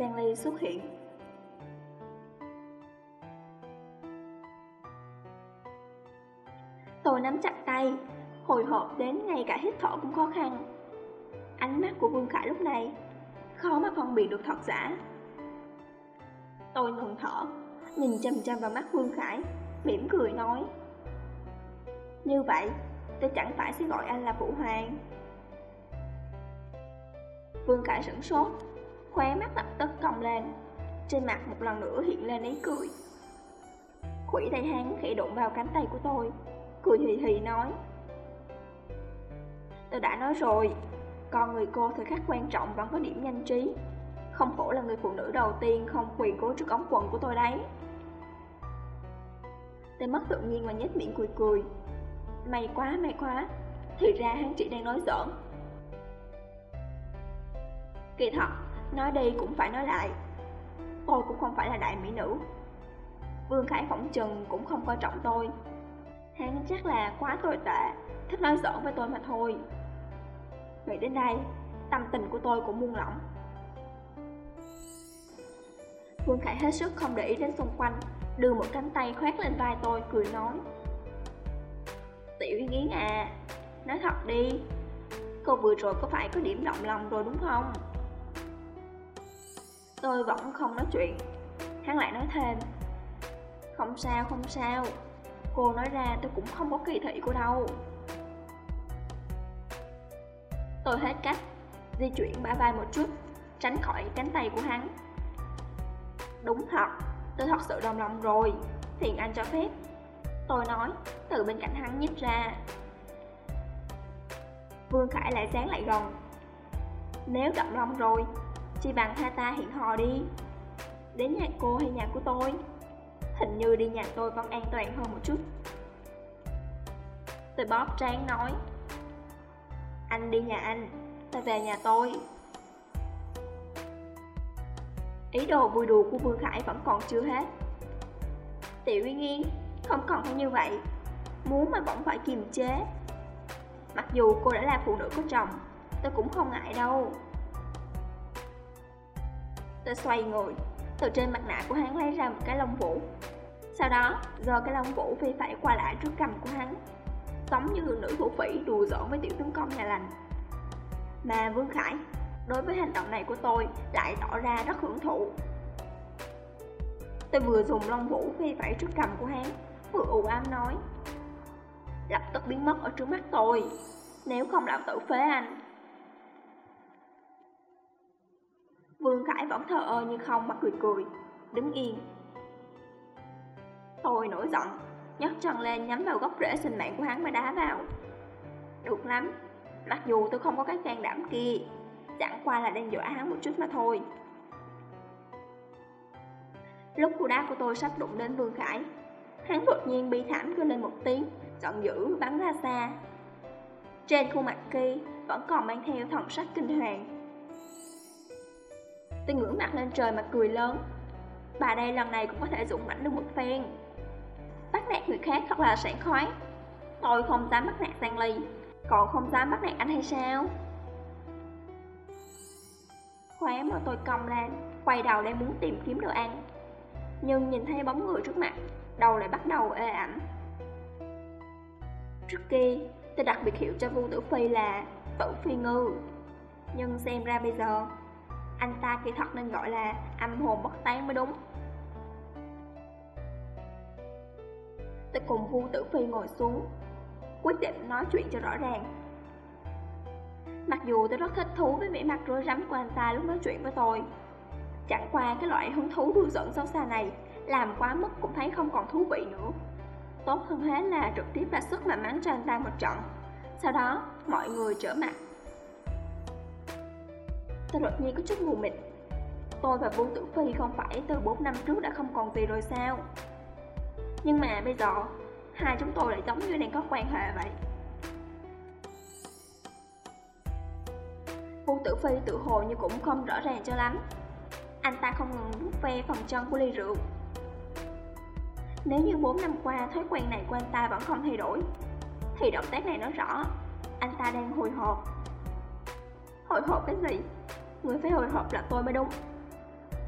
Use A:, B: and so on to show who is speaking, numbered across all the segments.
A: Giang Ly xuất hiện. Tôi nắm chặt tay, hồi hộp đến ngay cả hít thở cũng khó khăn. Ánh mắt của Vương Khải lúc này khó mà phân biệt được thật giả. Tôi ngừng thở, nhìn chăm chăm vào mắt Vương Khải, mỉm cười nói: như vậy, tôi chẳng phải sẽ gọi anh là Phụ Hoàng. Vương Khải sửng sốt, khóe mắt lập tức cong lên, trên mặt một lần nữa hiện lên ý cười. Khuỷu tay hắn khẽ đụng vào cánh tay của tôi, cười hì hì nói: tôi đã nói rồi, con người cô thời khắc quan trọng vẫn có điểm nhanh trí. Không hổ là người phụ nữ đầu tiên không quỳ gối trước ống quần của tôi đấy. Tôi mất tự nhiên mà nhếch miệng cười cười. May quá, thì ra hắn chỉ đang nói giỡn. Kỳ thật, nói đi cũng phải nói lại, tôi cũng không phải là đại mỹ nữ. Vương Khải phỏng chừng cũng không coi trọng tôi. Hắn chắc là quá tồi tệ, thích nói giỡn với tôi mà thôi. Nghĩ đến đây, tâm tình của tôi cũng buông lỏng. Vương Khải hết sức không để ý đến xung quanh, đưa một cánh tay khoét lên vai tôi, cười nói: Tiểu Yên Yến à, nói thật đi, cô vừa rồi có phải có điểm động lòng rồi đúng không? Tôi vẫn không nói chuyện. Hắn lại nói thêm: không sao, cô nói ra tôi cũng không có kỳ thị cô đâu. Tôi hết cách, di chuyển bả vai một chút, tránh khỏi cánh tay của hắn. Đúng thật, tôi thật sự đồng lòng rồi, phiền anh cho phép, tôi nói, từ bên cạnh hắn nhích ra. Vương Khải lại dán lại gần. Nếu động lòng rồi, chỉ bằng hai ta hẹn hò đi. Đến nhà cô hay nhà của tôi? Hình như đi nhà tôi vẫn an toàn hơn một chút. Tôi bóp trán nói: anh đi nhà anh, ta về nhà tôi. Ý đồ vui đùa của Vương Khải vẫn còn chưa hết. Tiểu Yên Yên, không còn phải như vậy, muốn mà vẫn phải kiềm chế. Mặc dù cô đã là phụ nữ có chồng, tôi cũng không ngại đâu. Tôi xoay người, từ trên mặt nạ của hắn lấy ra một cái lông vũ. Sau đó, giơ cái lông vũ phi phẩy qua lại trước cằm của hắn, giống như nữ thủ phỉ đùa giỡn với tiểu tướng công nhà lành. Mà Vương Khải, đối với hành động này của tôi, lại tỏ ra rất hưởng thụ. Tôi vừa dùng lông vũ phi phẩy trước cằm của hắn, vừa u ám nói: lập tức biến mất ở trước mắt tôi, nếu không lão tử phế anh. Vương Khải vẫn thờ ơ như không mà cười cười, đứng yên. Tôi nổi giận, nhấc chân lên nhắm vào gốc rễ sinh mạng của hắn mà đá vào. Được lắm, mặc dù tôi không có cái can đảm kia, chẳng qua là đang dọa hắn một chút mà thôi. Lúc cú đá của tôi sắp đụng đến Vương Khải, hắn đột nhiên bi thảm kêu lên một tiếng, giận dữ bắn ra xa. Trên khuôn mặt kia vẫn còn mang theo thần sắc kinh hoàng. Tôi ngửa mặt lên trời mà cười lớn. Bà đây lần này cũng có thể dũng mãnh được một phen. Bắt nạt người khác thật là sảng khoái. Tôi không dám bắt nạt Giang Ly, còn không dám bắt nạt anh hay sao? Khóe mà tôi cong lên, quay đầu đang muốn tìm kiếm đồ ăn, nhưng nhìn thấy bóng người trước mặt, đầu lại bắt đầu ê ẩm. Trước kia, tôi đặc biệt hiểu cho Vu Tử Phi là Tử Phi Ngư, nhưng xem ra bây giờ, anh ta kỳ thật nên gọi là âm hồn bất tán mới đúng. Tôi cùng Vu Tử Phi ngồi xuống, quyết định nói chuyện cho rõ ràng. Mặc dù tôi rất thích thú với vẻ mặt rối rắm của anh ta lúc nói chuyện với tôi, chẳng qua cái loại hứng thú đùa giỡn xấu xa này làm quá mức cũng thấy không còn thú vị nữa. Tốt hơn hết là trực tiếp ra sức mà mắng cho anh ta một trận, sau đó mọi người trở mặt. Tôi đột nhiên có chút mù mịt. Tôi và Vu Tử Phi không phải từ 4 năm trước đã không còn gì rồi sao? Nhưng mà bây giờ hai chúng tôi lại giống như đang có quan hệ vậy. Vu Tử Phi tự hồ như cũng không rõ ràng cho lắm. Anh ta không ngừng vuốt ve phần chân của ly rượu. Nếu như 4 năm qua thói quen này của anh ta vẫn không thay đổi, thì động tác này nói rõ anh ta đang hồi hộp. Hồi hộp cái gì? Người phải hồi hộp là tôi mới đúng.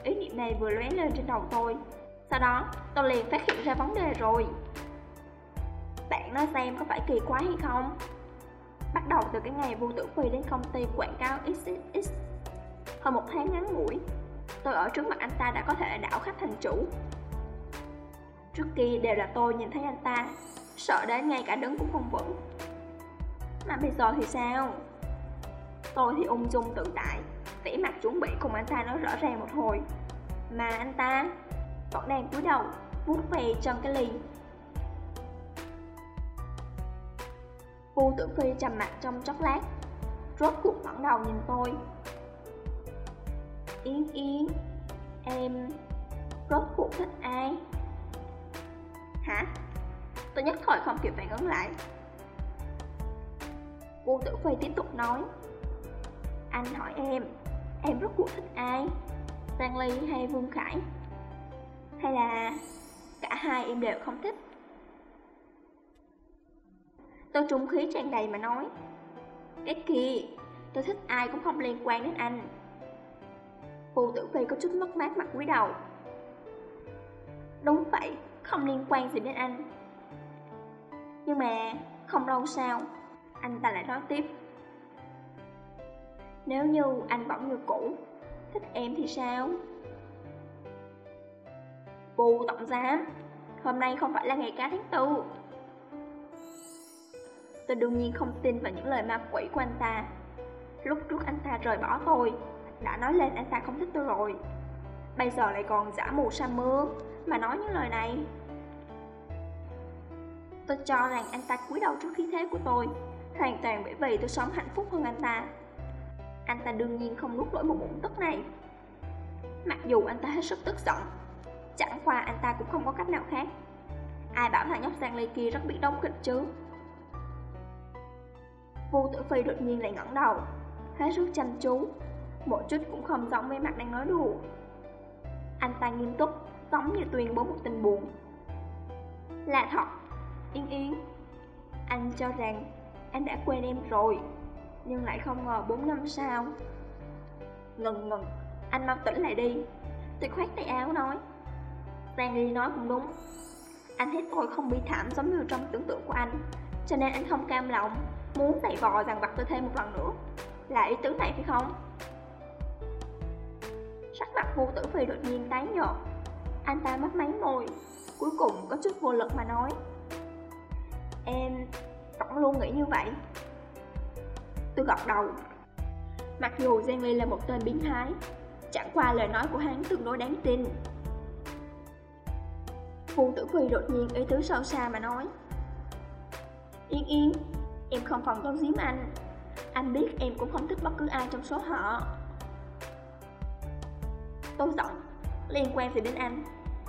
A: ý niệm này vừa lóe lên trên đầu tôi. Sau đó, tôi liền phát hiện ra vấn đề rồi. Bạn nói xem có phải kỳ quái hay không? Bắt đầu từ cái ngày Vu Tử Phi đến công ty quảng cáo XXX, hơn 1 tháng ngắn ngủi, tôi ở trước mặt anh ta đã có thể đảo khách thành chủ. Trước kia đều là tôi nhìn thấy anh ta, sợ đến ngay cả đứng cũng không vững. Mà bây giờ thì sao? Tôi thì ung dung tự tại, vẻ mặt chuẩn bị cùng anh ta nói rõ ràng một hồi. Mà anh ta vẫn đang cúi đầu, vuốt về chân cái ly. Vu Tử Phi trầm mặt trong chốc lát, rốt cuộc ngẩng đầu nhìn tôi. Yến Yến, em rốt cuộc thích ai? Hả? Tôi nhất thời không kịp phản ứng lại. Vu Tử Phi tiếp tục nói, anh hỏi em rốt cuộc thích ai? Giang Ly hay Vương Khải? Hay là cả hai em đều không thích? Tôi trung khí tràn đầy mà nói, cái kia, tôi thích ai cũng không liên quan đến anh. Vu Tử Phi có chút mất mát mặt cúi đầu. Đúng vậy, không liên quan gì đến anh. Nhưng mà không lâu sau, anh ta lại nói tiếp, nếu như anh vẫn như cũ, thích em thì sao? Vu tổng giám, hôm nay không phải là ngày cá tháng 4. Tôi đương nhiên không tin vào những lời ma quỷ của anh ta. Lúc trước anh ta rời bỏ tôi, đã nói lên anh ta không thích tôi rồi. Bây giờ lại còn giả mù sa mưa mà nói những lời này. Tôi cho rằng anh ta cúi đầu trước khí thế của tôi, hoàn toàn bởi vì tôi sống hạnh phúc hơn anh ta. Anh ta đương nhiên không nuốt nổi một bụng tức này. Mặc dù anh ta hết sức tức giận, chẳng qua anh ta cũng không có cách nào khác. Ai bảo thằng nhóc Giang Ly kia rất biết đóng kịch chứ. Vu Tử Phi đột nhiên lại ngẩng đầu, hết sức chăm chú, một chút cũng không giống với mặt đang nói đùa. Anh ta nghiêm túc, giống như tuyên bố một tin buồn. Là thật, Yến Yến, anh cho rằng anh đã quên em rồi, nhưng lại không ngờ 4 năm sau. Ngừng, anh mau tỉnh lại đi. Tôi khoát tay áo nói, Giang Ly nói cũng đúng. Anh thấy tôi không bi thảm giống như trong tưởng tượng của anh, cho nên anh không cam lòng, muốn giày vò dằn vặt tôi thêm một lần nữa. Là ý tứ này phải không? Sắc mặt Vu Tử Phi đột nhiên tái nhợt. Anh ta mấp máy môi, cuối cùng có chút vô lực mà nói, em vẫn luôn nghĩ như vậy. Tôi gật đầu. Mặc dù Giang Ly là một tên biến thái, chẳng qua lời nói của hắn tương đối đáng tin. Vu Tử Phi đột nhiên ý tứ sâu xa mà nói, Yến Yến, em không còn giấu giếm anh. Anh biết em cũng không thích bất cứ ai trong số họ. Tôi giận, liên quan gì đến anh?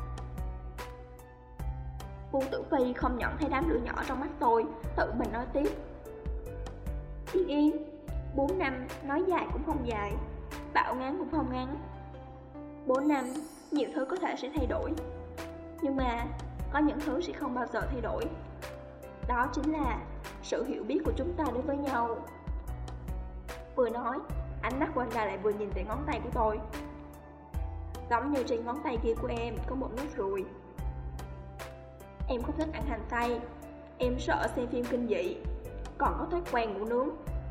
A: Vu Tử Phi không nhận thấy đám lửa nhỏ trong mắt tôi, tự mình nói tiếp, Yến Yến, 4 năm nói dài cũng không dài, bảo ngắn cũng không ngắn. 4 năm, nhiều thứ có thể sẽ thay đổi, nhưng mà có những thứ sẽ không bao giờ thay đổi. Đó chính là sự hiểu biết của chúng ta đối với nhau. Vừa nói, ánh mắt của anh ta lại vừa nhìn về ngón tay của tôi. Giống như trên ngón tay kia của em có một nốt ruồi. Em không thích ăn hành tây, em sợ xem phim kinh dị, còn có thói quen ngủ nướng.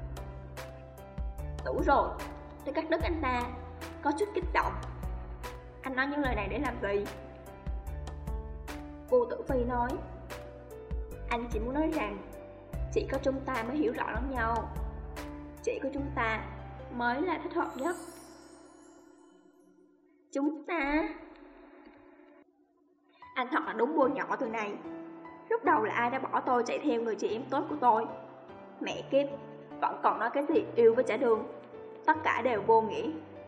A: Đủ rồi, tôi cắt đứt anh ta, có chút kích động. Anh nói những lời này để làm gì? Vu Tử Phi nói, anh chỉ muốn nói rằng chỉ có chúng ta mới hiểu rõ lẫn nhau, chỉ có chúng ta mới là thích hợp nhất. Chúng ta? Anh thật là đúng bôi nhỏ từ này. Lúc đầu là ai đã bỏ tôi chạy theo người chị em tốt của tôi? Mẹ kiếp, vẫn còn nói cái gì yêu với trả đường. Tất cả đều vô nghĩa.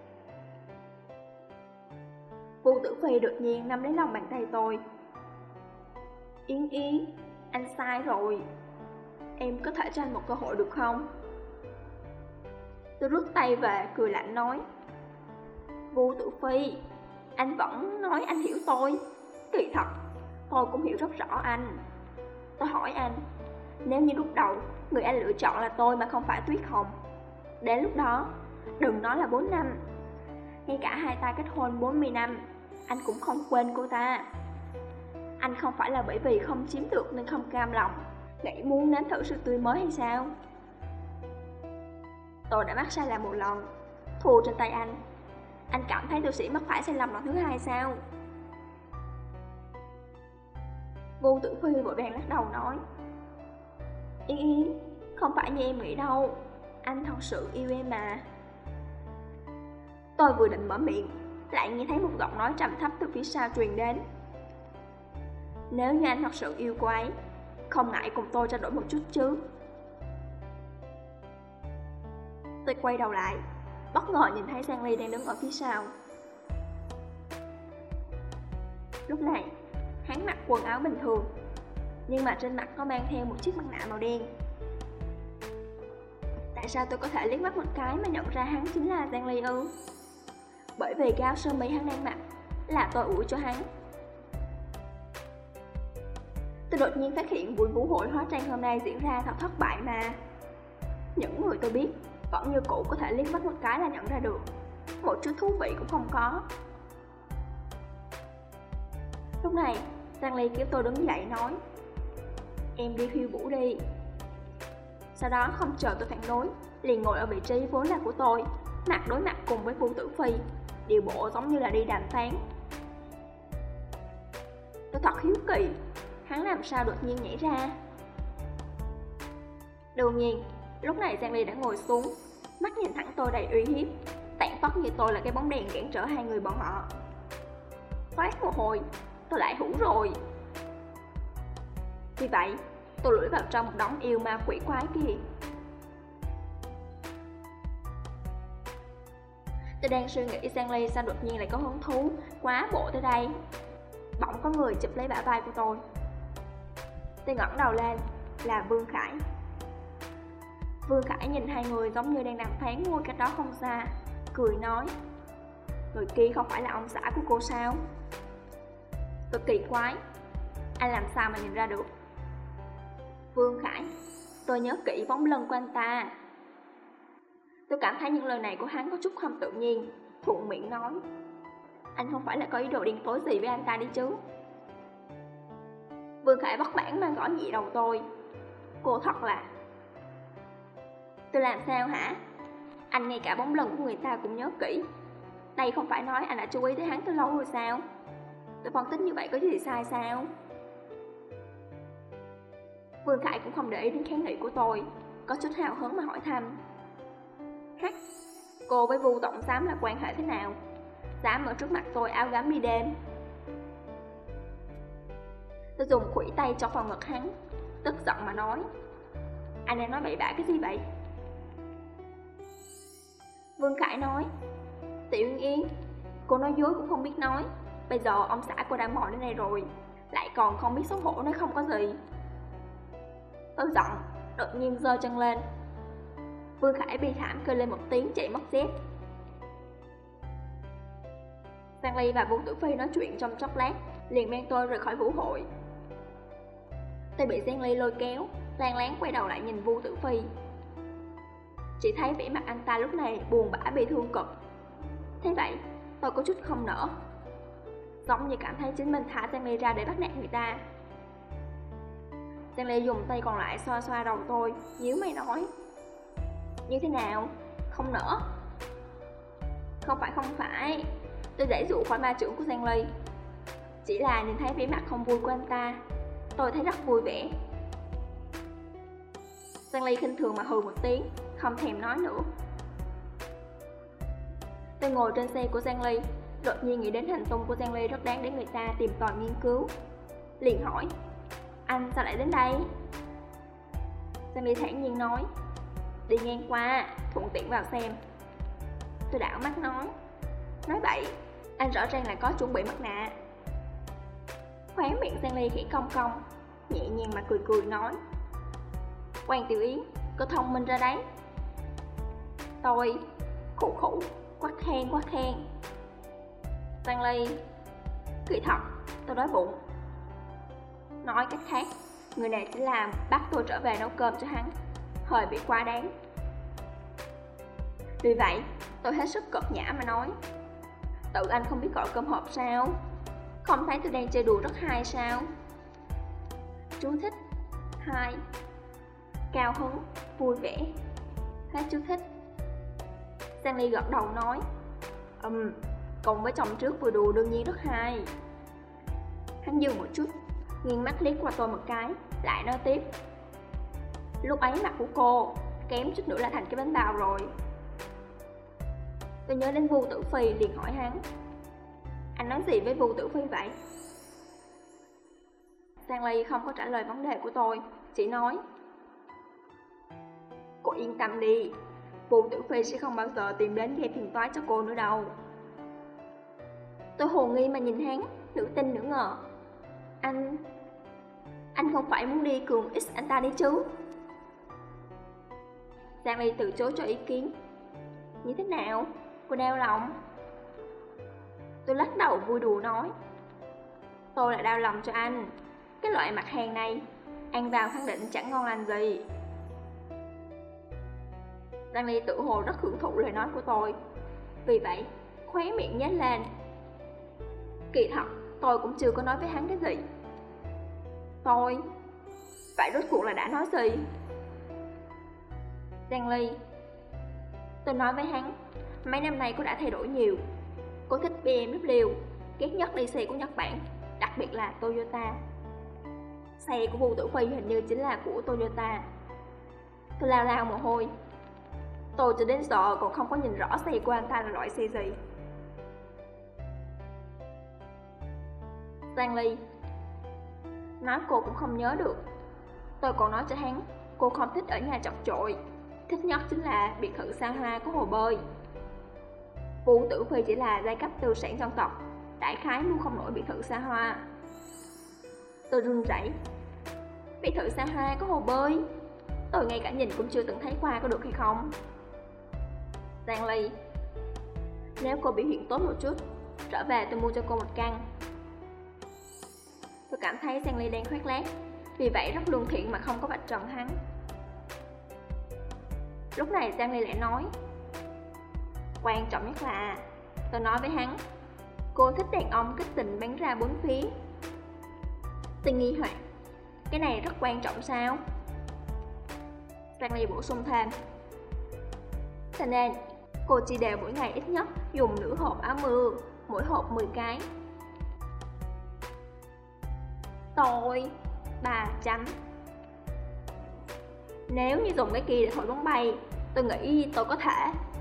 A: Vu Tử Phi đột nhiên nắm lấy lòng bàn tay tôi. Yến Yến, anh sai rồi. Em có thể cho anh một cơ hội được không? Tôi rút tay về, cười lạnh nói, Vu Tử Phi, anh vẫn nói anh hiểu tôi. Kỳ thật, tôi cũng hiểu rất rõ anh. Tôi hỏi anh, nếu như lúc đầu người anh lựa chọn là tôi mà không phải Tuyết Hồng, đến lúc đó, đừng nói là 4 năm, Ngay cả hai ta kết hôn 40 năm, anh cũng không quên cô ta. Anh không phải là bởi vì không chiếm được nên không cam lòng, nghĩ muốn nếm thử sự tươi mới hay sao? Tôi đã mắc sai lầm một lần, thua trên tay anh. Anh cảm thấy tôi sẽ mắc phải sai lầm lần thứ hai sao? Vô Tử Phi vội vàng lắc đầu nói: Yên Yên, không phải như em nghĩ đâu, anh thật sự yêu em mà. Tôi vừa định mở miệng, lại nghe thấy một giọng nói trầm thấp từ phía sau truyền đến: Nếu như anh thật sự yêu cô ấy, không ngại cùng tôi trao đổi một chút chứ? Tôi quay đầu lại, bất ngờ nhìn thấy Giang Ly đang đứng ở phía sau. Lúc này, hắn mặc quần áo bình thường, nhưng mà trên mặt có mang theo một chiếc mặt nạ màu đen. Tại sao tôi có thể liếc mắt một cái mà nhận ra hắn chính là Giang Ly ư? Bởi vì cái áo sơ mi hắn đang mặc là tôi ủi cho hắn. Tôi đột nhiên phát hiện buổi vũ hội hóa trang hôm nay diễn ra thật thất bại mà. Những người tôi biết vẫn như cũ có thể liếc mắt một cái là nhận ra được, một chút thú vị cũng không có. Lúc này, Giang Ly kéo tôi đứng dậy nói: Em đi khiêu vũ đi. Sau đó không chờ tôi phản đối, liền ngồi ở vị trí vốn là của tôi, mặt đối mặt cùng với Vu Tử Phi, điều bộ giống như là đi đàm phán. Tôi thật hiếu kỳ, hắn làm sao đột nhiên nhảy ra. Đương nhiên, lúc này Giang Ly đã ngồi xuống, mắt nhìn thẳng tôi đầy uy hiếp, tản phất như tôi là cái bóng đèn cản trở hai người bọn họ. Toát một hồi, tôi lại hủ rồi. Vì vậy, tôi lủi vào trong một đống yêu ma quỷ quái kia. Tôi đang suy nghĩ Giang Ly sao đột nhiên lại có hứng thú quá bộ tới đây. Bỗng có người chụp lấy bả vai của tôi. Tôi ngẩng đầu lên, là Vương Khải. Vương Khải nhìn hai người giống như đang đàm phán ngồi cách đó không xa, cười nói: Người kia không phải là ông xã của cô sao? Tôi kỳ quái, anh làm sao mà nhìn ra được? Vương Khải, tôi nhớ kỹ bóng lưng của anh ta. Tôi cảm thấy những lời này của hắn có chút không tự nhiên, thuận miệng nói: Anh không phải là có ý đồ điên tối gì với anh ta đi chứ? Vương Khải bất mãn mà gõ nhẹ đầu tôi. Cô thật là... Tôi làm sao hả? Anh ngay cả bóng lưng của người ta cũng nhớ kỹ. Đây không phải nói anh đã chú ý tới hắn từ lâu rồi sao? Tôi phân tích như vậy có gì sai sao? Vương Khải cũng không để ý đến kháng nghị của tôi, có chút hào hứng mà hỏi thăm: Hắc, cô với Vu tổng giám là quan hệ thế nào? Dám ở trước mặt tôi áo gấm đi đêm. Tôi dùng khuỷu tay cho vào ngực hắn, tức giận mà nói: Anh đang nói bậy bạ cái gì vậy? Vương Khải nói: Tiểu Yên Yên, cô nói dối cũng không biết nói. Bây giờ ông xã cô đã mò đến đây rồi, lại còn không biết xấu hổ nói không có gì. Tôi giận, đột nhiên giơ chân lên. Vương Khải bi thảm kêu lên một tiếng chạy mất dép. Giang Ly và Vu Tử Phi nói chuyện trong chốc lát, liền mang tôi rời khỏi vũ hội. Tôi bị Giang Ly lôi kéo, láng láng quay đầu lại nhìn Vu Tử Phi. Chỉ thấy vẻ mặt anh ta lúc này buồn bã bị thương cực. Thế vậy, tôi có chút không nỡ, giống như cảm thấy chính mình thả Giang Ly ra để bắt nạt người ta. Giang Ly dùng tay còn lại xoa xoa đầu tôi, nhíu mày nói: Như thế nào? Không nỡ? Không phải, tôi giải dụ khỏi ma trưởng của Giang Ly. Chỉ là nhìn thấy vẻ mặt không vui của anh ta, tôi thấy rất vui vẻ. Giang Ly khinh thường mà hừ một tiếng, không thèm nói nữa. Tôi ngồi trên xe của Giang Ly, đột nhiên nghĩ đến hành tung của Giang Ly rất đáng để người ta tìm tòi nghiên cứu. Liền hỏi: Anh sao lại đến đây? Giang Ly thản nhiên nói: Đi ngang qua, thuận tiện vào xem. Tôi đảo mắt nói: Nói bậy, anh rõ ràng là có chuẩn bị mặt nạ. Khóe miệng Giang Ly khẽ cong cong, nhẹ nhàng mà cười cười nói: Quan Tiểu Yến, cô thông minh ra đấy. Tôi khụ khụ, quát khen. Giang Ly: Kỳ thật, tôi đói bụng. Nói cách khác, người này chỉ làm bắt tôi trở về nấu cơm cho hắn, hơi bị quá đáng. Vì vậy, tôi hết sức cợt nhã mà nói: Tự anh không biết gọi cơm hộp sao? Không thấy tôi đang chơi đùa rất hay sao? Chú thích 2. Cao hứng, vui vẻ. Hết chú thích. Stanley gật đầu nói, cùng với chồng trước vừa đùa đương nhiên rất hay. Hắn dừng một chút, nghiêng mắt liếc qua tôi một cái, lại nói tiếp, lúc ấy mặt của cô kém chút nữa là thành cái bánh bao rồi. Tôi nhớ đến Vu Tử Phi liền hỏi hắn, anh nói gì với Vu Tử Phi vậy? Stanley không có trả lời vấn đề của tôi, chỉ nói, cô yên tâm đi, Vu Tử Phi sẽ không bao giờ tìm đến gây phiền toái cho cô nữa đâu. Tôi hồ nghi mà nhìn hắn, nửa tin nửa ngờ. Anh không phải muốn đi cùng X anh ta đi chứ? Stanley từ chối cho ý kiến. Như thế nào? Cô đau lòng? Tôi lắc đầu vui đùa nói, tôi lại đau lòng cho anh. Cái loại mặt hàng này ăn vào khẳng định chẳng ngon lành gì. Stanley tự hồ rất hưởng thụ lời nói của tôi, vì vậy khóe miệng nhếch lên. Kỳ thật tôi cũng chưa có nói với hắn cái gì. Tôi vậy rốt cuộc là đã nói gì? Stanley, tôi nói với hắn, mấy năm nay cô đã thay đổi nhiều. Cô thích BMW, ghét nhất đi xe của Nhật Bản, đặc biệt là Toyota. Xe của Vu Tử Phi hình như chính là của Toyota. Tôi lao lao mồ hôi. Tôi cho đến giờ còn không có nhìn rõ xe của anh ta là loại xe gì. Stanley, nói cô cũng không nhớ được. Tôi còn nói cho hắn, cô không thích ở nhà chật chội, thích nhất chính là biệt thự xa hoa có hồ bơi. Vu Tử Phi chỉ là giai cấp tư sản dân tộc, đại khái mua không nổi biệt thự xa hoa. Tôi run rẩy. Biệt thự xa hoa có hồ bơi? Tôi ngay cả nhìn cũng chưa từng thấy qua, có được hay không? Stanley, nếu cô biểu hiện tốt một chút, trở về tôi mua cho cô một căn. Tôi cảm thấy Stanley đang khoác lác, vì vậy rất lương thiện mà không có vạch trần hắn. Lúc này Stanley lại nói, quan trọng nhất là, tôi nói với hắn, cô thích đàn ông kích tình bắn ra bốn phía. Tôi nghi hoặc, cái này rất quan trọng sao? Stanley bổ sung thêm, cho nên cô chỉ đều mỗi ngày ít nhất dùng nửa hộp áo mưa, mỗi hộp 10 cái. Tôi 300. Nếu như dùng cái kia để thổi bóng bay, tôi nghĩ tôi có thể.